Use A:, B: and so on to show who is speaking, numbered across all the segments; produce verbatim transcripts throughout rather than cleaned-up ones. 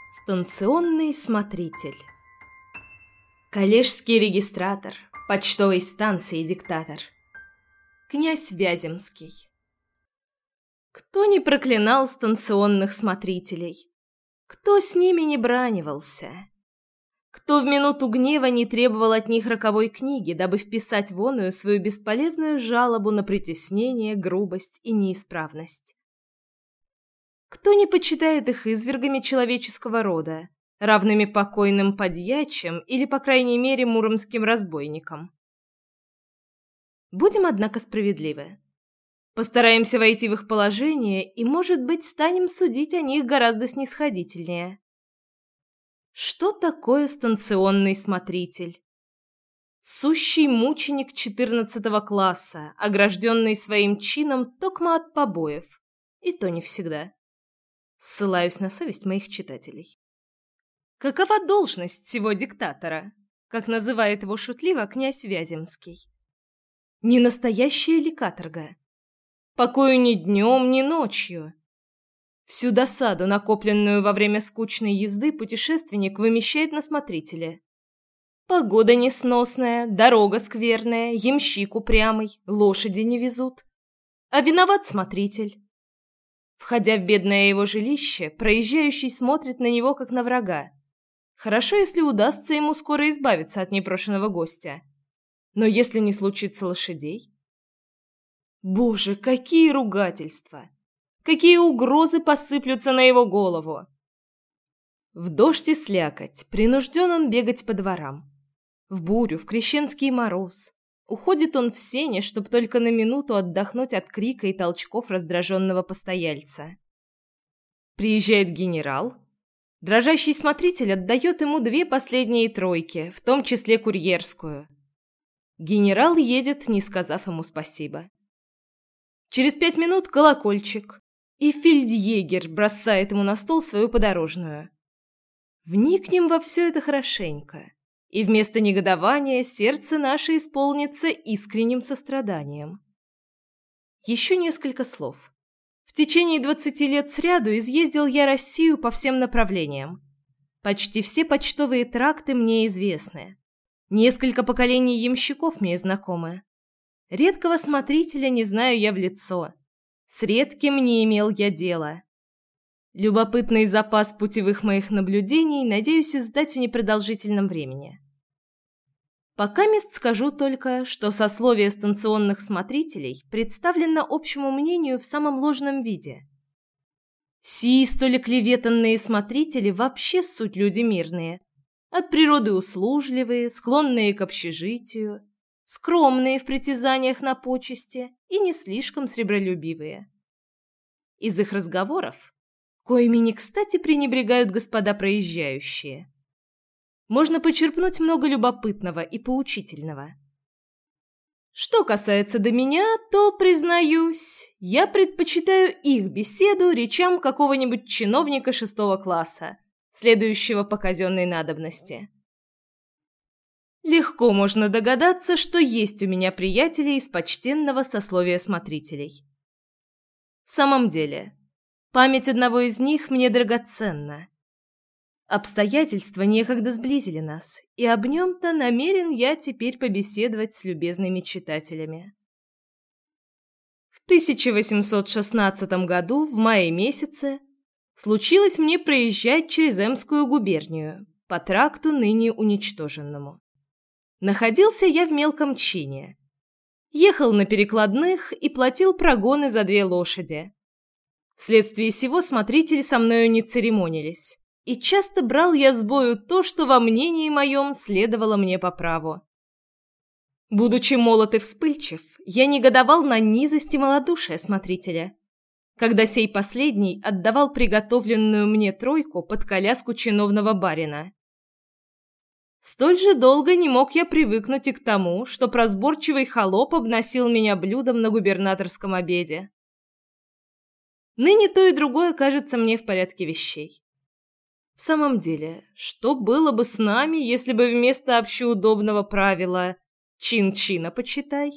A: Станционный смотритель. Коллежский регистратор, почтовой станции диктатор. Князь Вяземский. Кто не проклинал станционных смотрителей? Кто с ними не бранивался? Кто в минуту гнева не требовал от них роковой книги, дабы вписать в оную свою бесполезную жалобу на притеснение, грубость и неисправность? Кто не почитает их извергами человеческого рода, равными покойным подьячим или, по крайней мере, муромским разбойникам? Будем, однако, справедливы. Постараемся войти в их положение и, может быть, станем судить о них гораздо снисходительнее. Что такое станционный смотритель? Сущий мученик четырнадцатого класса, огражденный своим чином токмо от побоев, и то не всегда. Ссылаюсь на совесть моих читателей. Какова должность сего диктатора, как называет его шутливо князь Вяземский? Не настоящая ли каторга? Покою ни днем, ни ночью. Всю досаду, накопленную во время скучной езды, путешественник вымещает на смотрителе. Погода несносная, дорога скверная, ямщик упрямый, лошади не везут. А виноват смотритель. Входя в бедное его жилище, проезжающий смотрит на него, как на врага. Хорошо, если удастся ему скоро избавиться от непрошеного гостя. Но если не случится лошадей? Боже, какие ругательства! Какие угрозы посыплются на его голову! В дождь и слякоть принужден он бегать по дворам. В бурю, в крещенский мороз. Уходит он в сене, чтоб только на минуту отдохнуть от крика и толчков раздраженного постояльца. Приезжает генерал. Дрожащий смотритель отдает ему две последние тройки, в том числе курьерскую. Генерал едет, не сказав ему спасибо. Через пять минут колокольчик, и фельдъегерь бросает ему на стол свою подорожную. Вникнем во все это хорошенько. И вместо негодования сердце наше исполнится искренним состраданием. Еще несколько слов. В течение двадцати лет сряду изъездил я Россию по всем направлениям. Почти все почтовые тракты мне известны. Несколько поколений ямщиков мне знакомы. Редкого смотрителя не знаю я в лицо. С редким не имел я дела. Любопытный запас путевых моих наблюдений надеюсь издать в непродолжительном времени. Покамест скажу только, что сословие станционных смотрителей представлено общему мнению в самом ложном виде. Сии столь оклеветанные смотрители вообще суть люди мирные, от природы услужливые, склонные к общежитию, скромные в притязаниях на почести и не слишком сребролюбивые. Из их разговоров коими не кстати пренебрегают господа проезжающие, можно почерпнуть много любопытного и поучительного. Что касается до меня, то, признаюсь, я предпочитаю их беседу речам какого-нибудь чиновника шестого класса, следующего по казенной надобности. Легко можно догадаться, что есть у меня приятели из почтенного сословия смотрителей. В самом деле, память одного из них мне драгоценна. Обстоятельства некогда сблизили нас, и об нем-то намерен я теперь побеседовать с любезными читателями. В тысяча восемьсот шестнадцатом году, в мае месяце, случилось мне проезжать через Эмскую губернию по тракту ныне уничтоженному. Находился я в мелком чине. Ехал на перекладных и платил прогоны за две лошади. Вследствие сего смотрители со мною не церемонились, и часто брал я с бою то, что во мнении моем следовало мне по праву. Будучи молод и вспыльчив, я негодовал на низость и малодушие смотрителя, когда сей последний отдавал приготовленную мне тройку под коляску чиновного барина. Столь же долго не мог я привыкнуть и к тому, что прозборчивый холоп обносил меня блюдом на губернаторском обеде. Ныне то и другое кажется мне в порядке вещей. В самом деле, что было бы с нами, если бы вместо общеудобного правила «чин чина почитай»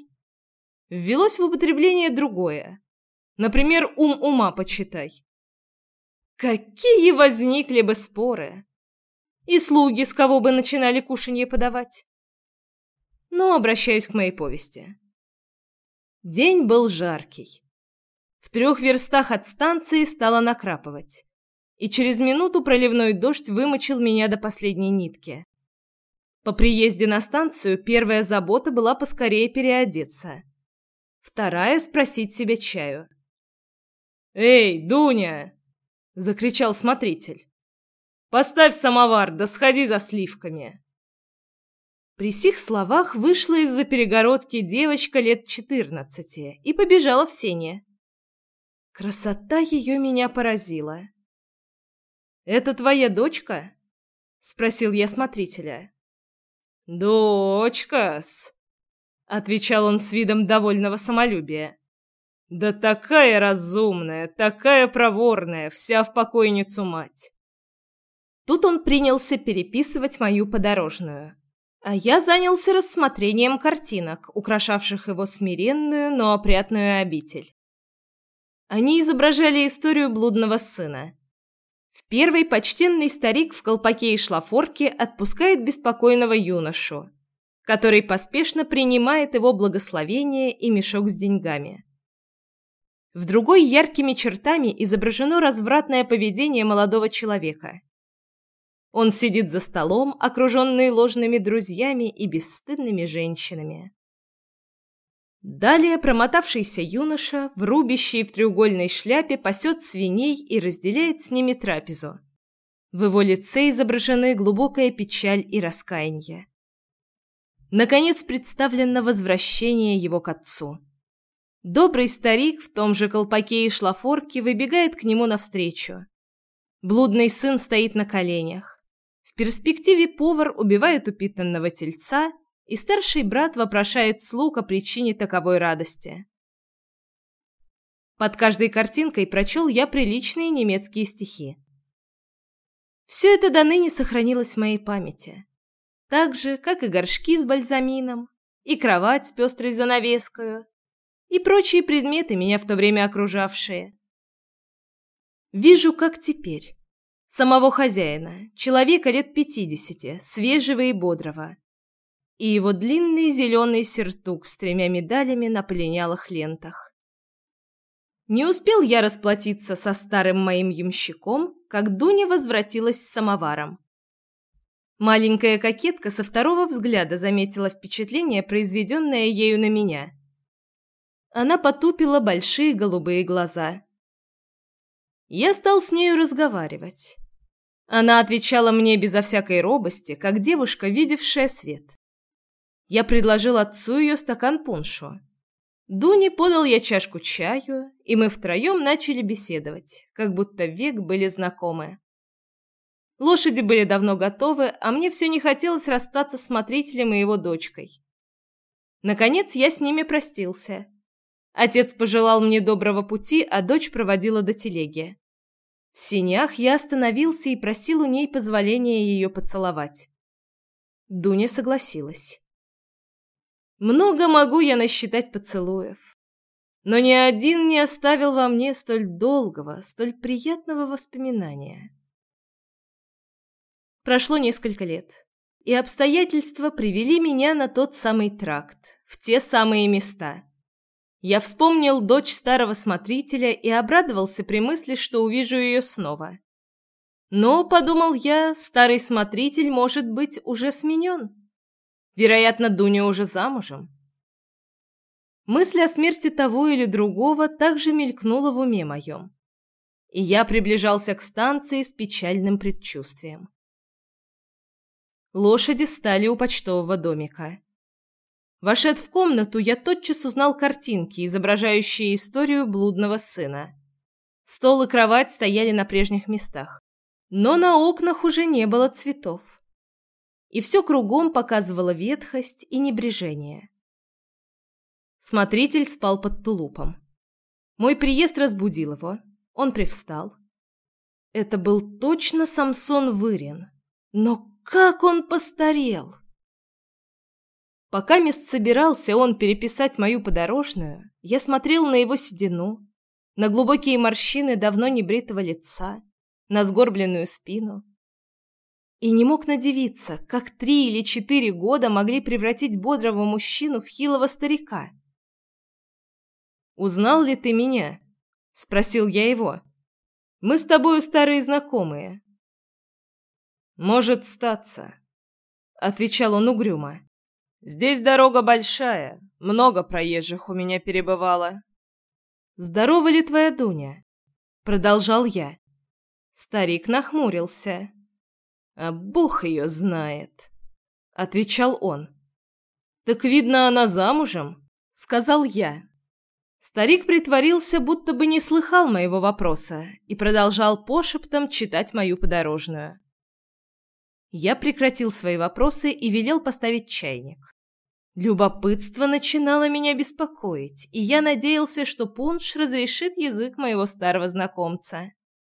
A: ввелось в употребление другое, например, «ум ума почитай»? Какие возникли бы споры! И слуги с кого бы начинали кушанье подавать. Но обращаюсь к моей повести. День был жаркий. В трех верстах от станции стало накрапывать, и через минуту проливной дождь вымочил меня до последней нитки. По приезде на станцию первая забота была поскорее переодеться. Вторая — спросить себе чаю. «Эй, Дуня!» — закричал смотритель. «Поставь самовар, да сходи за сливками!» При сих словах вышла из-за перегородки девочка лет четырнадцати и побежала в сени. Красота ее меня поразила. «Это твоя дочка?» — спросил я смотрителя. «Дочка-с!» — отвечал он с видом довольного самолюбия. «Да такая разумная, такая проворная, вся в покойницу мать!» Тут он принялся переписывать мою подорожную, а я занялся рассмотрением картинок, украшавших его смиренную, но опрятную обитель. Они изображали историю блудного сына. В первой почтенный старик в колпаке и шлафорке отпускает беспокойного юношу, который поспешно принимает его благословение и мешок с деньгами. В другой яркими чертами изображено развратное поведение молодого человека. Он сидит за столом, окруженный ложными друзьями и бесстыдными женщинами. Далее промотавшийся юноша в рубище и в треугольной шляпе пасет свиней и разделяет с ними трапезу. В его лице изображены глубокая печаль и раскаяние. Наконец представлено возвращение его к отцу. Добрый старик в том же колпаке и шлафорке выбегает к нему навстречу. Блудный сын стоит на коленях. В перспективе повар убивает упитанного тельца, и старший брат вопрошает слуг о причине таковой радости. Под каждой картинкой прочел я приличные немецкие стихи. Все это до ныне сохранилось в моей памяти, так же, как и горшки с бальзамином, и кровать с пестрой занавескою, и прочие предметы, меня в то время окружавшие. Вижу, как теперь. Самого хозяина, человека лет пятидесяти, свежего и бодрого, и его длинный зеленый сюртук с тремя медалями на полинялых лентах. Не успел я расплатиться со старым моим ямщиком, как Дуня возвратилась с самоваром. Маленькая кокетка со второго взгляда заметила впечатление, произведенное ею на меня. Она потупила большие голубые глаза. Я стал с нею разговаривать. Она отвечала мне безо всякой робости, как девушка, видевшая свет. Я предложил отцу ее стакан пуншу. Дуне подал я чашку чаю, и мы втроем начали беседовать, как будто век были знакомы. Лошади были давно готовы, а мне все не хотелось расстаться с смотрителем и его дочкой. Наконец я с ними простился. Отец пожелал мне доброго пути, а дочь проводила до телеги. В сенях я остановился и просил у ней позволения ее поцеловать. Дуня согласилась. Много могу я насчитать поцелуев, но ни один не оставил во мне столь долгого, столь приятного воспоминания. Прошло несколько лет, и обстоятельства привели меня на тот самый тракт, в те самые места. Я вспомнил дочь старого смотрителя и обрадовался при мысли, что увижу ее снова. Но, подумал я, старый смотритель, может быть, уже сменен. Вероятно, Дуня уже замужем. Мысль о смерти того или другого также мелькнула в уме моем, и я приближался к станции с печальным предчувствием. Лошади стали у почтового домика. Вошед в комнату, я тотчас узнал картинки, изображающие историю блудного сына. Стол и кровать стояли на прежних местах, но на окнах уже не было цветов. И все кругом показывало ветхость и небрежение. Смотритель спал под тулупом. Мой приезд разбудил его. Он привстал. Это был точно Самсон Вырин. Но как он постарел! Пока мест собирался он переписать мою подорожную, я смотрел на его седину, на глубокие морщины давно небритого лица, на сгорбленную спину. И не мог надивиться, как три или четыре года могли превратить бодрого мужчину в хилого старика. «Узнал ли ты меня?» — спросил я его. «Мы с тобою старые знакомые». «Может статься», — отвечал он угрюмо. «Здесь дорога большая, много проезжих у меня перебывало». «Здорова ли твоя Дуня?» — продолжал я. Старик нахмурился. «А Бог ее знает», — отвечал он. «Так, видно, она замужем», — сказал я. Старик притворился, будто бы не слыхал моего вопроса, и продолжал пошептом читать мою подорожную. Я прекратил свои вопросы и велел поставить чайник. Любопытство начинало меня беспокоить, и я надеялся, что пунш разрешит язык моего старого знакомца.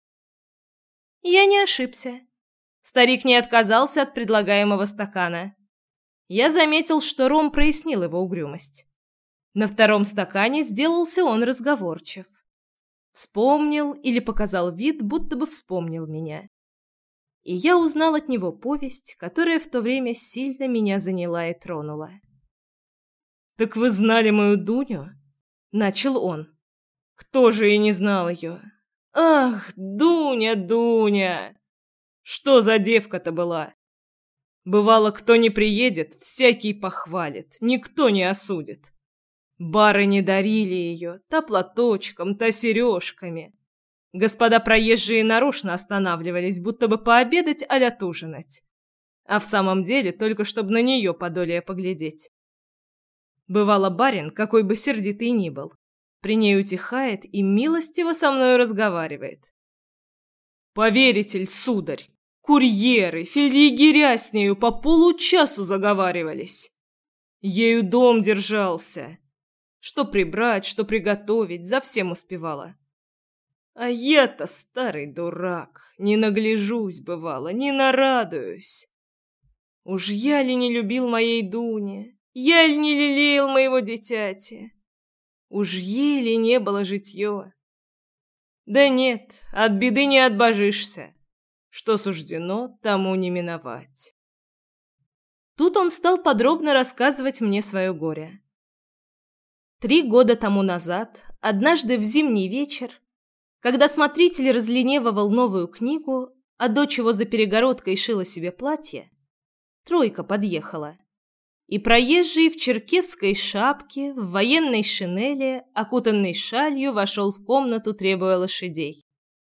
A: Я не ошибся. Старик не отказался от предлагаемого стакана. Я заметил, что ром прояснил его угрюмость. На втором стакане сделался он разговорчив. Вспомнил или показал вид, будто бы вспомнил меня. И я узнал от него повесть, которая в то время сильно меня заняла и тронула. «Так вы знали мою Дуню?» — начал он. «Кто же и не знал ее? Ах, Дуня, Дуня! Что за девка-то была? Бывало, кто не приедет, всякий похвалит, никто не осудит. Барыни дарили ее то платочком, то сережками. Господа проезжие нарочно останавливались, будто бы пообедать а-ля тужинать. А в самом деле только чтобы на нее подолее поглядеть. Бывало, барин, какой бы сердитый ни был, при ней утихает и милостиво со мною разговаривает. Поверите ль, сударь, курьеры, фельдъегеря с нею по получасу заговаривались. Ею дом держался. Что прибрать, что приготовить, за всем успевала. А я-то, старый дурак, не нагляжусь, бывало, не нарадуюсь. Уж я ли не любил моей Дуни, я ли не лелеял моего дитяти? Уж ей ли не было житье? Да нет, от беды не отбожишься. Что суждено, тому не миновать. Тут он стал подробно рассказывать мне свое горе. Три года тому назад, однажды в зимний вечер, когда смотритель разленевывал новую книгу, а дочь его за перегородкой шила себе платье, тройка подъехала, и проезжий в черкесской шапке, в военной шинели, окутанный шалью, вошел в комнату, требуя лошадей.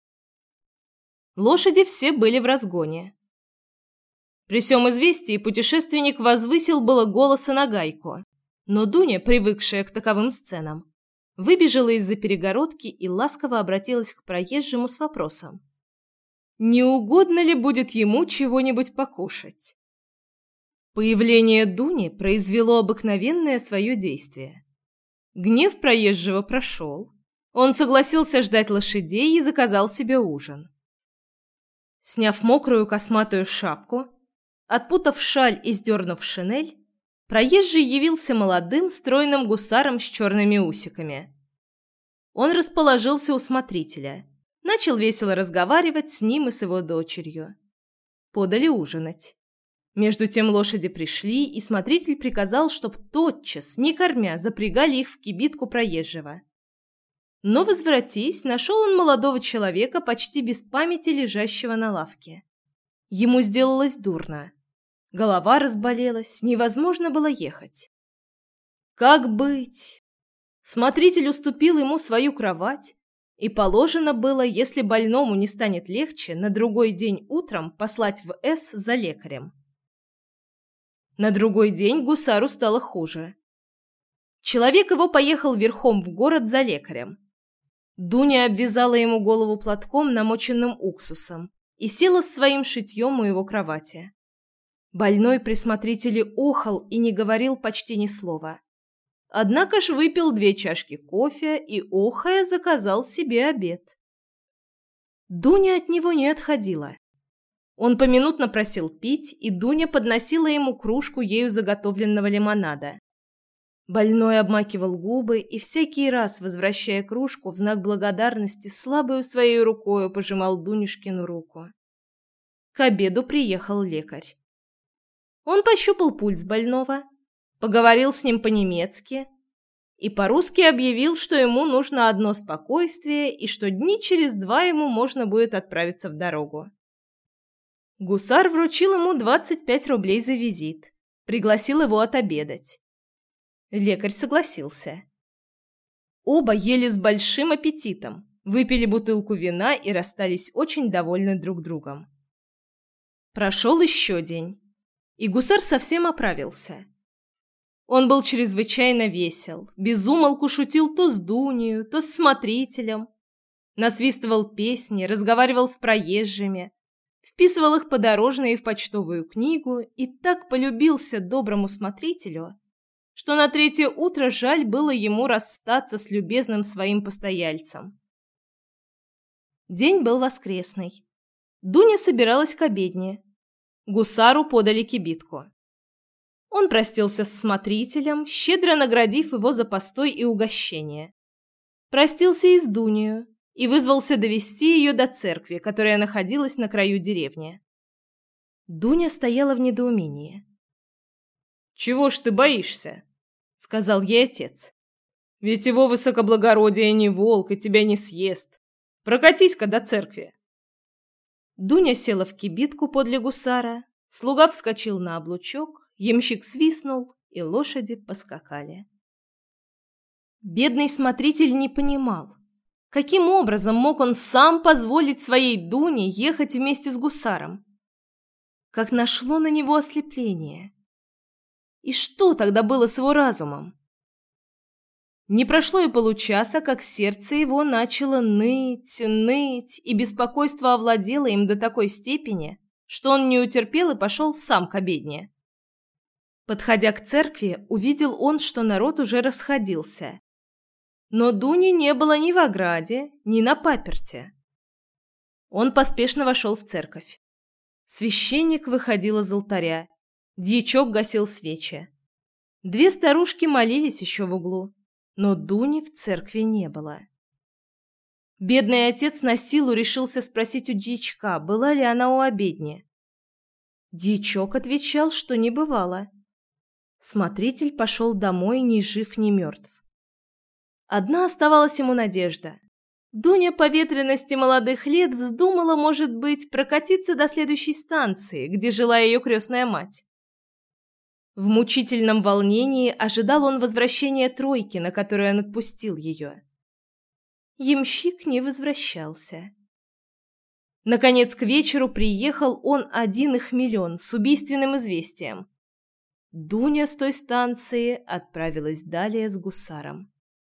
A: Лошади все были в разгоне. При всем известии путешественник возвысил было голос и нагайку, но Дуня, привыкшая к таковым сценам, выбежала из-за перегородки и ласково обратилась к проезжему с вопросом: не угодно ли будет ему чего-нибудь покушать? Появление Дуни произвело обыкновенное свое действие. Гнев проезжего прошел, он согласился ждать лошадей и заказал себе ужин. Сняв мокрую косматую шапку, отпутав шаль и сдернув шинель, проезжий явился молодым, стройным гусаром с черными усиками. Он расположился у смотрителя, начал весело разговаривать с ним и с его дочерью. Подали ужинать. Между тем лошади пришли, и смотритель приказал, чтоб тотчас, не кормя, запрягали их в кибитку проезжего. Но, возвратись, нашел он молодого человека, почти без памяти лежащего на лавке. Ему сделалось дурно. Голова разболелась, невозможно было ехать. Как быть? Смотритель уступил ему свою кровать, и положено было, если больному не станет легче, на другой день утром послать в С за лекарем. На другой день гусару стало хуже. Человек его поехал верхом в город за лекарем. Дуня обвязала ему голову платком, намоченным уксусом, и села с своим шитьем у его кровати. Больной при смотрителе охал и не говорил почти ни слова. Однако ж выпил две чашки кофе и, охая, заказал себе обед. Дуня от него не отходила. Он поминутно просил пить, и Дуня подносила ему кружку ею заготовленного лимонада. Больной обмакивал губы и всякий раз, возвращая кружку, в знак благодарности слабою своей рукою пожимал Дунюшкину руку. К обеду приехал лекарь. Он пощупал пульс больного, поговорил с ним по-немецки и по-русски объявил, что ему нужно одно спокойствие и что дни через два ему можно будет отправиться в дорогу. Гусар вручил ему двадцать пять рублей за визит, пригласил его отобедать. Лекарь согласился. Оба ели с большим аппетитом, выпили бутылку вина и расстались очень довольны друг другом. Прошел еще день, и гусар совсем оправился. Он был чрезвычайно весел, без умолку шутил то с Дунею, то с смотрителем, насвистывал песни, разговаривал с проезжими, вписывал их подорожные в почтовую книгу и так полюбился доброму смотрителю, что на третье утро жаль было ему расстаться с любезным своим постояльцем. День был воскресный. Дуня собиралась к обедне. Гусару подали кибитку. Он простился с смотрителем, щедро наградив его за постой и угощение. Простился и с Дунею и вызвался довести ее до церкви, которая находилась на краю деревни. Дуня стояла в недоумении. «Чего ж ты боишься?» — сказал ей отец. «Ведь его высокоблагородие не волк и тебя не съест. Прокатись-ка до церкви». Дуня села в кибитку подле гусара, слуга вскочил на облучок, ямщик свистнул, и лошади поскакали. Бедный смотритель не понимал, каким образом мог он сам позволить своей Дуне ехать вместе с гусаром. Как нашло на него ослепление. И что тогда было с его разумом? Не прошло и получаса, как сердце его начало ныть, ныть, и беспокойство овладело им до такой степени, что он не утерпел и пошел сам к обедне. Подходя к церкви, увидел он, что народ уже расходился. Но Дуни не было ни в ограде, ни на паперти. Он поспешно вошел в церковь. Священник выходил из алтаря, дьячок гасил свечи. Две старушки молились еще в углу, но Дуни в церкви не было. Бедный отец на силу решился спросить у дьячка, была ли она у обедни. Дьячок отвечал, что не бывало. Смотритель пошел домой ни жив, ни мертв. Одна оставалась ему надежда. Дуня по ветрености молодых лет вздумала, может быть, прокатиться до следующей станции, где жила ее крестная мать. В мучительном волнении ожидал он возвращения тройки, на которую он отпустил ее. Ямщик не возвращался. Наконец, к вечеру приехал он один и хмелен с убийственным известием. Дуня с той станции отправилась далее с гусаром.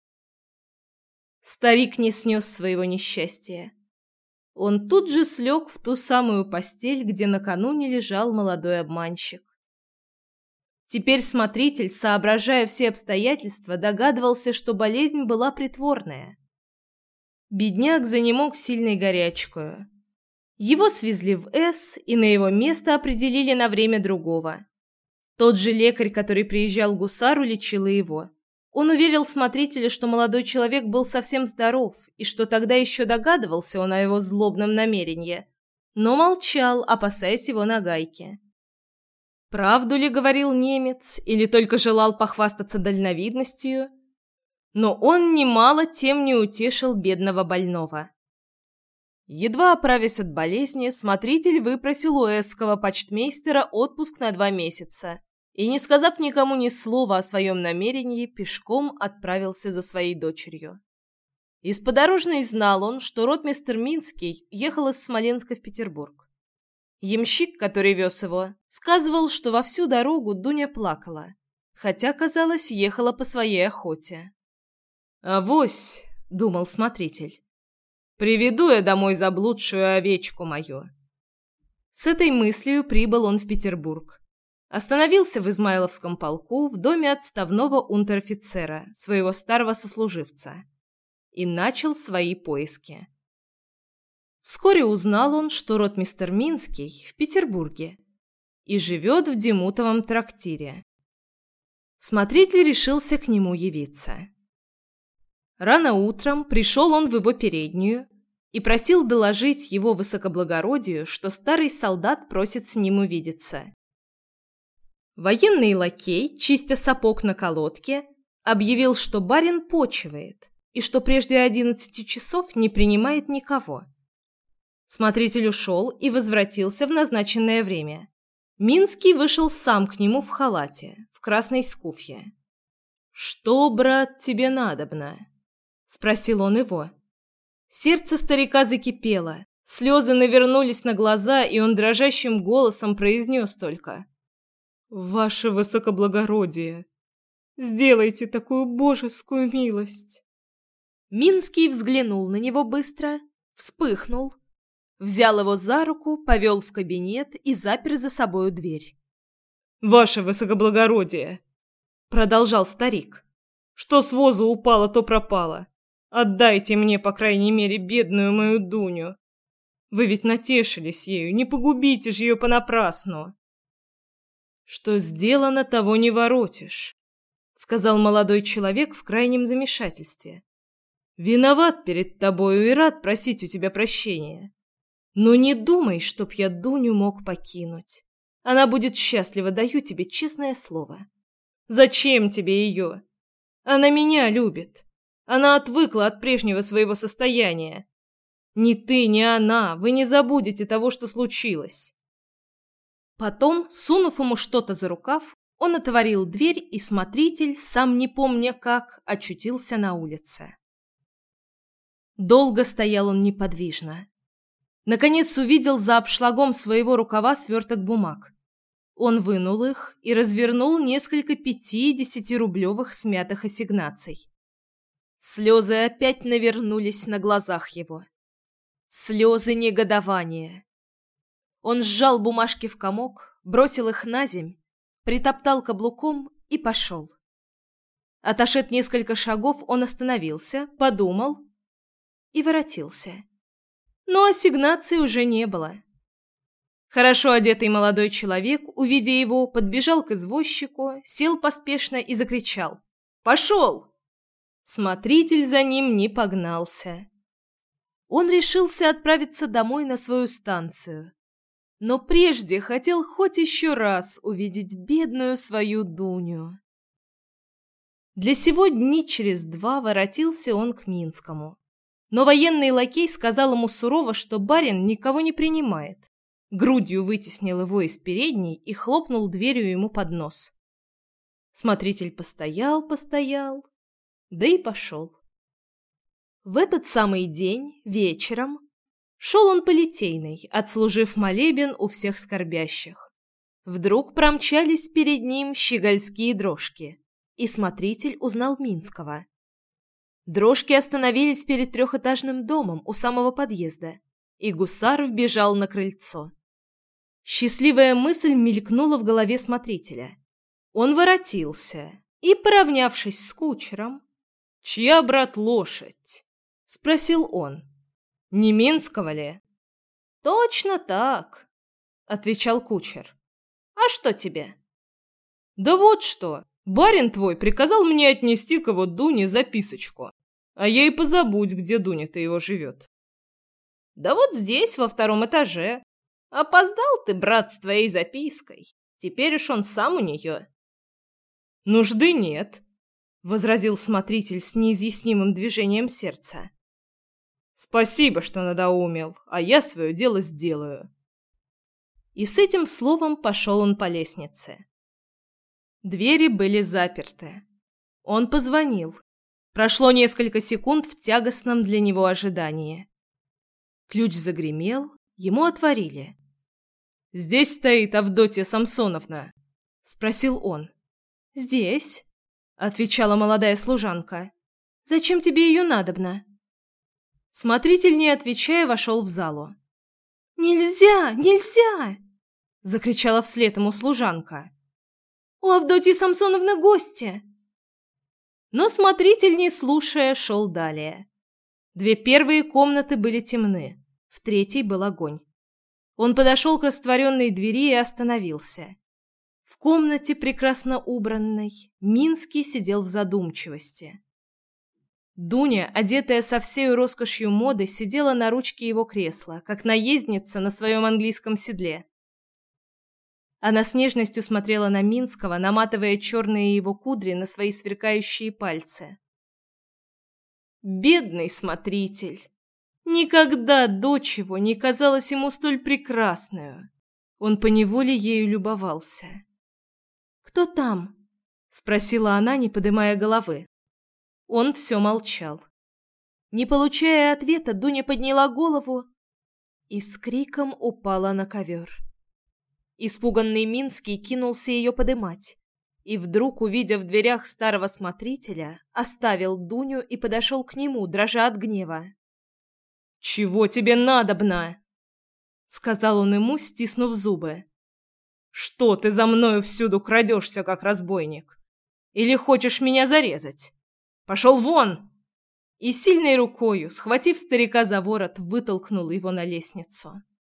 A: Старик не снес своего несчастья. Он тут же слег в ту самую постель, где накануне лежал молодой обманщик. Теперь смотритель, соображая все обстоятельства, догадывался, что болезнь была притворная. Бедняк занемог сильной горячкою. Его свезли в С и на его место определили на время другого. Тот же лекарь, который приезжал к гусару, лечил и его. Он уверил смотрителя, что молодой человек был совсем здоров, и что тогда еще догадывался он о его злобном намерении, но молчал, опасаясь его нагайки. Правду ли говорил немец, или только желал похвастаться дальновидностью? Но он немало тем не утешил бедного больного. Едва оправясь от болезни, смотритель выпросил у эсского почтмейстера отпуск на два месяца и, не сказав никому ни слова о своем намерении, пешком отправился за своей дочерью. Из подорожной знал он, что ротмистр Минский ехал из Смоленска в Петербург. Ямщик, который вез его, сказывал, что во всю дорогу Дуня плакала, хотя, казалось, ехала по своей охоте. «Авось», — думал смотритель, — «приведу я домой заблудшую овечку мою». С этой мыслью прибыл он в Петербург. Остановился в Измайловском полку в доме отставного унтер-офицера, своего старого сослуживца, и начал свои поиски. Вскоре узнал он, что ротмистр Минский в Петербурге и живет в Демутовом трактире. Смотритель решился к нему явиться. Рано утром пришел он в его переднюю и просил доложить его высокоблагородию, что старый солдат просит с ним увидеться. Военный лакей, чистя сапог на колодке, объявил, что барин почивает и что прежде одиннадцати часов не принимает никого. Смотритель ушел и возвратился в назначенное время. Минский вышел сам к нему в халате, в красной скуфье. «Что, брат, тебе надобно?» — спросил он его. Сердце старика закипело, слезы навернулись на глаза, и он дрожащим голосом произнес только: «Ваше высокоблагородие, сделайте такую божескую милость!» Минский взглянул на него быстро, вспыхнул, взял его за руку, повел в кабинет и запер за собою дверь. «Ваше высокоблагородие!» — продолжал старик. «Что с возу упало, то пропало. Отдайте мне, по крайней мере, бедную мою Дуню. Вы ведь натешились ею, не погубите же ее понапрасну». «Что сделано, того не воротишь», — сказал молодой человек в крайнем замешательстве. «Виноват перед тобою и рад просить у тебя прощения. Но не думай, чтоб я Дуню мог покинуть. Она будет счастлива, даю тебе честное слово. Зачем тебе ее? Она меня любит. Она отвыкла от прежнего своего состояния. Ни ты, ни она, вы не забудете того, что случилось». Потом, сунув ему что-то за рукав, он отворил дверь, и смотритель, сам не помня как, очутился на улице. Долго стоял он неподвижно. Наконец увидел за обшлагом своего рукава сверток бумаг. Он вынул их и развернул несколько пяти-десятирублевых смятых ассигнаций. Слезы опять навернулись на глазах его. Слезы негодования. Он сжал бумажки в комок, бросил их на земь, притоптал каблуком и пошел. Отошед несколько шагов, он остановился, подумал и воротился. Но ассигнаций уже не было. Хорошо одетый молодой человек, увидя его, подбежал к извозчику, сел поспешно и закричал: «Пошел!» Смотритель за ним не погнался. Он решился отправиться домой на свою станцию, но прежде хотел хоть еще раз увидеть бедную свою Дуню. Для сего дни через два воротился он к Минскому. Но военный лакей сказал ему сурово, что барин никого не принимает. Грудью вытеснил его из передней и хлопнул дверью ему под нос. Смотритель постоял, постоял, да и пошел. В этот самый день, вечером, шел он по Литейной, отслужив молебен у всех скорбящих. Вдруг промчались перед ним щегольские дрожки, и смотритель узнал Минского. Дрожки остановились перед трехэтажным домом у самого подъезда, и гусар вбежал на крыльцо. Счастливая мысль мелькнула в голове смотрителя. Он воротился и, поравнявшись с кучером: «Чья, брат, лошадь?» — спросил он. «Не Минского ли?» «Точно так», — отвечал кучер. «А что тебе?» «Да вот что, барин твой приказал мне отнести к его Дуне записочку, а я и позабудь, где Дуня-то его живет». «Да вот здесь, во втором этаже. Опоздал ты, брат, с твоей запиской. Теперь уж он сам у нее». «Нужды нет», — возразил смотритель с неизъяснимым движением сердца. «Спасибо, что надоумил, а я свое дело сделаю». И с этим словом пошел он по лестнице. Двери были заперты. Он позвонил. Прошло несколько секунд в тягостном для него ожидании. Ключ загремел, ему отворили. «Здесь стоит Авдотья Самсоновна?» — спросил он. «Здесь», — отвечала молодая служанка. «Зачем тебе ее надобно?» Смотритель, не отвечая, вошел в залу. «Нельзя! Нельзя!» — закричала вслед ему служанка. «У Авдотьи Самсоновны гости!» Но смотритель, не слушая, шел далее. Две первые комнаты были темны, в третьей был огонь. Он подошел к растворенной двери и остановился. В В комнате, прекрасно убранной, Минский сидел в задумчивости. Дуня, одетая со всей роскошью моды, сидела на ручке его кресла, как наездница на своем английском седле. Она с нежностью смотрела на Минского, наматывая черные его кудри на свои сверкающие пальцы. Бедный смотритель! Никогда дочь его не казалась ему столь прекрасную. Он поневоле ею любовался. «Кто там?» — спросила она, не поднимая головы. Он все молчал. Не получая ответа, Дуня подняла голову и с криком упала на ковер. Испуганный Минский кинулся ее подымать, и вдруг, увидев в дверях старого смотрителя, оставил Дуню и подошел к нему, дрожа от гнева. «Чего тебе надобно?» — сказал он ему, стиснув зубы. «Что ты за мною всюду крадешься, как разбойник? Или хочешь меня зарезать? Пошел вон!» И сильной рукою, схватив старика за ворот, вытолкнул его на лестницу.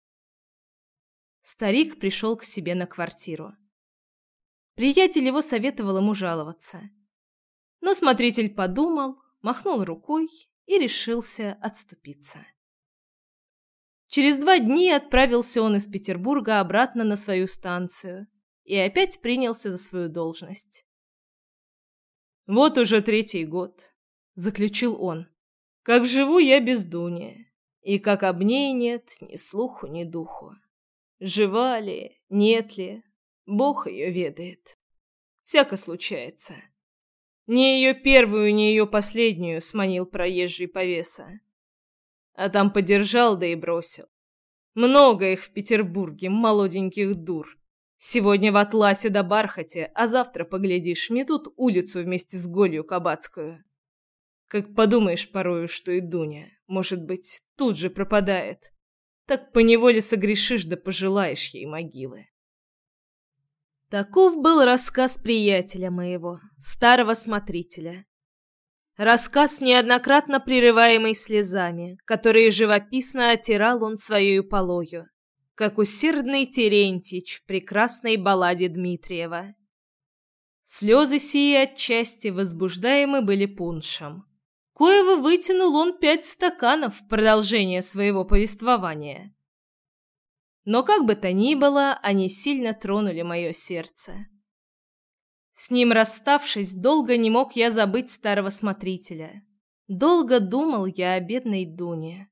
A: Старик пришел к себе на квартиру. Приятель его советовал ему жаловаться. Но смотритель подумал, махнул рукой и решился отступиться. Через два дня отправился он из Петербурга обратно на свою станцию и опять принялся за свою должность. «Вот уже третий год», — заключил он, — «как живу я без Дуни, и как об ней нет ни слуху, ни духу. Жива ли, нет ли, Бог ее ведает. Всяко случается. Ни ее первую, ни ее последнюю сманил проезжий повеса. А там подержал, да и бросил. Много их в Петербурге, молоденьких дур. Сегодня в атласе да бархате, а завтра, поглядишь, метут улицу вместе с голью кабацкую. Как подумаешь порою, что и Дуня, может быть, тут же пропадает, так поневоле согрешишь да пожелаешь ей могилы». Таков был рассказ приятеля моего, старого смотрителя. Рассказ, неоднократно прерываемый слезами, которые живописно отирал он своею полою, как усердный Терентьич в прекрасной балладе Дмитриева. Слезы сии отчасти возбуждаемы были пуншем, коего вытянул он пять стаканов в продолжение своего повествования. Но как бы то ни было, они сильно тронули мое сердце. С ним расставшись, долго не мог я забыть старого смотрителя. Долго думал я о бедной Дуне.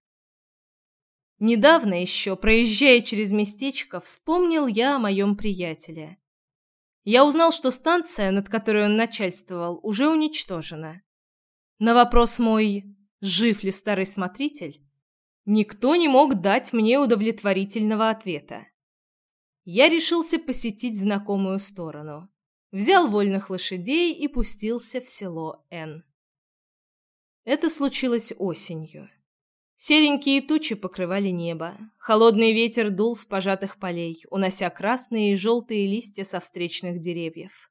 A: Недавно еще, проезжая через местечко, вспомнил я о моем приятеле. Я узнал, что станция, над которой он начальствовал, уже уничтожена. На вопрос мой «Жив ли старый смотритель?» никто не мог дать мне удовлетворительного ответа. Я решился посетить знакомую сторону. Взял вольных лошадей и пустился в село Н. Это случилось осенью. Серенькие тучи покрывали небо. Холодный ветер дул с пожатых полей, унося красные и желтые листья со встречных деревьев.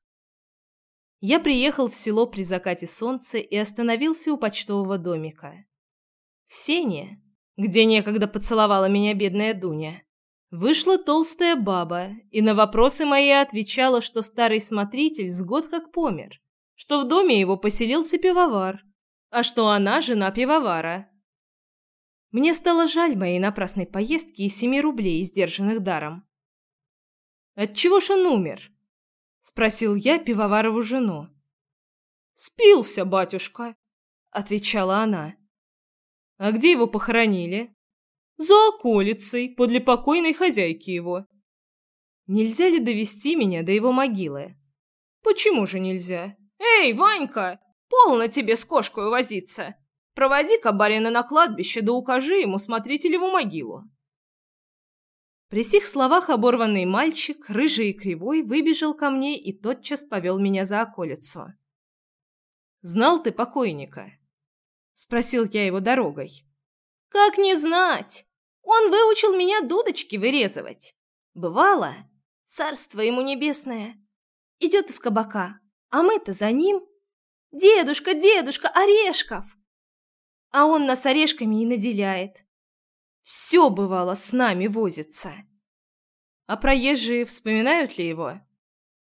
A: Я приехал в село при закате солнца и остановился у почтового домика. В сене, где некогда поцеловала меня бедная Дуня, вышла толстая баба и на вопросы мои отвечала, что старый смотритель с год как помер, что в доме его поселился пивовар, а что она жена пивовара. Мне стало жаль моей напрасной поездки и семи рублей, издержанных даром. «Отчего ж он умер?» — спросил я пивоварову жену. «Спился, батюшка», — отвечала она. «А где его похоронили?» «За околицей, подле покойной хозяйки его». «Нельзя ли довести меня до его могилы?» «Почему же нельзя? Эй, Ванька, полно тебе с кошкой возиться. Проводи-ка барина на кладбище, да укажи ему смотрителеву могилу». При сих словах оборванный мальчик, рыжий и кривой, выбежал ко мне и тотчас повел меня за околицу. «Знал ты покойника?» — спросил я его дорогой. «Как не знать? Он выучил меня дудочки вырезывать. Бывало, царство ему небесное, идет из кабака, а мы-то за ним. Дедушка, дедушка, орешков!» А он нас орешками и наделяет. Все, бывало, с нами возится. А проезжие вспоминают ли его?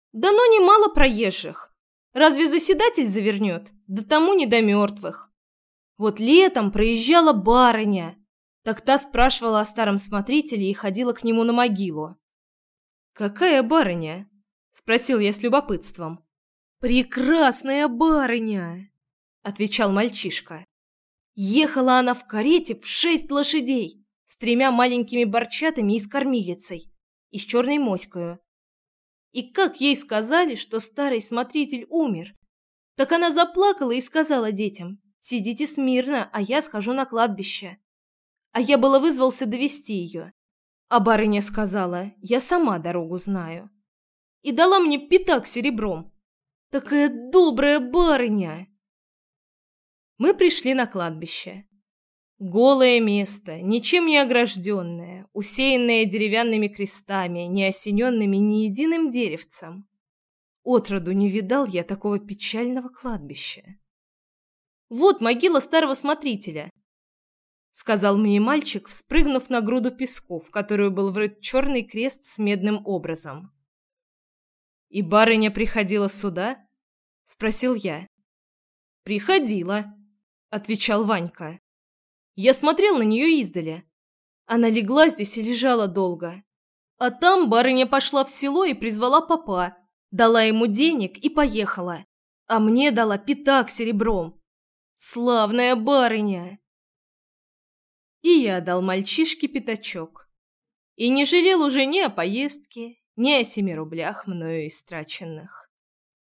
A: Да но немало проезжих. Разве заседатель завернет? Да тому не до мертвых. Вот летом проезжала барыня. Так та спрашивала о старом смотрителе и ходила к нему на могилу. «Какая барыня?» – спросил я с любопытством. «Прекрасная барыня!» – отвечал мальчишка. Ехала она в карете в шесть лошадей, с тремя маленькими борчатами и с кормилицей, и с черной моською. И как ей сказали, что старый смотритель умер, так она заплакала и сказала детям: «Сидите смирно, а я схожу на кладбище». А я было вызвался довести ее. А барыня сказала: «Я сама дорогу знаю». И дала мне пятак серебром. Такая добрая барыня. Мы пришли на кладбище. Голое место, ничем не огражденное, усеянное деревянными крестами, не осененными ни единым деревцем. Отроду не видал я такого печального кладбища. «Вот могила старого смотрителя», — сказал мне мальчик, вспрыгнув на груду песку, в которую был врыт черный крест с медным образом. «И барыня приходила сюда?» — спросил я. «Приходила», — отвечал Ванька. «Я смотрел на нее издали. Она легла здесь и лежала долго. А там барыня пошла в село и призвала попа, дала ему денег и поехала. А мне дала пятак серебром. Славная барыня!» И я дал мальчишке пятачок. И не жалел уже ни о поездке, ни о семи рублях мною истраченных.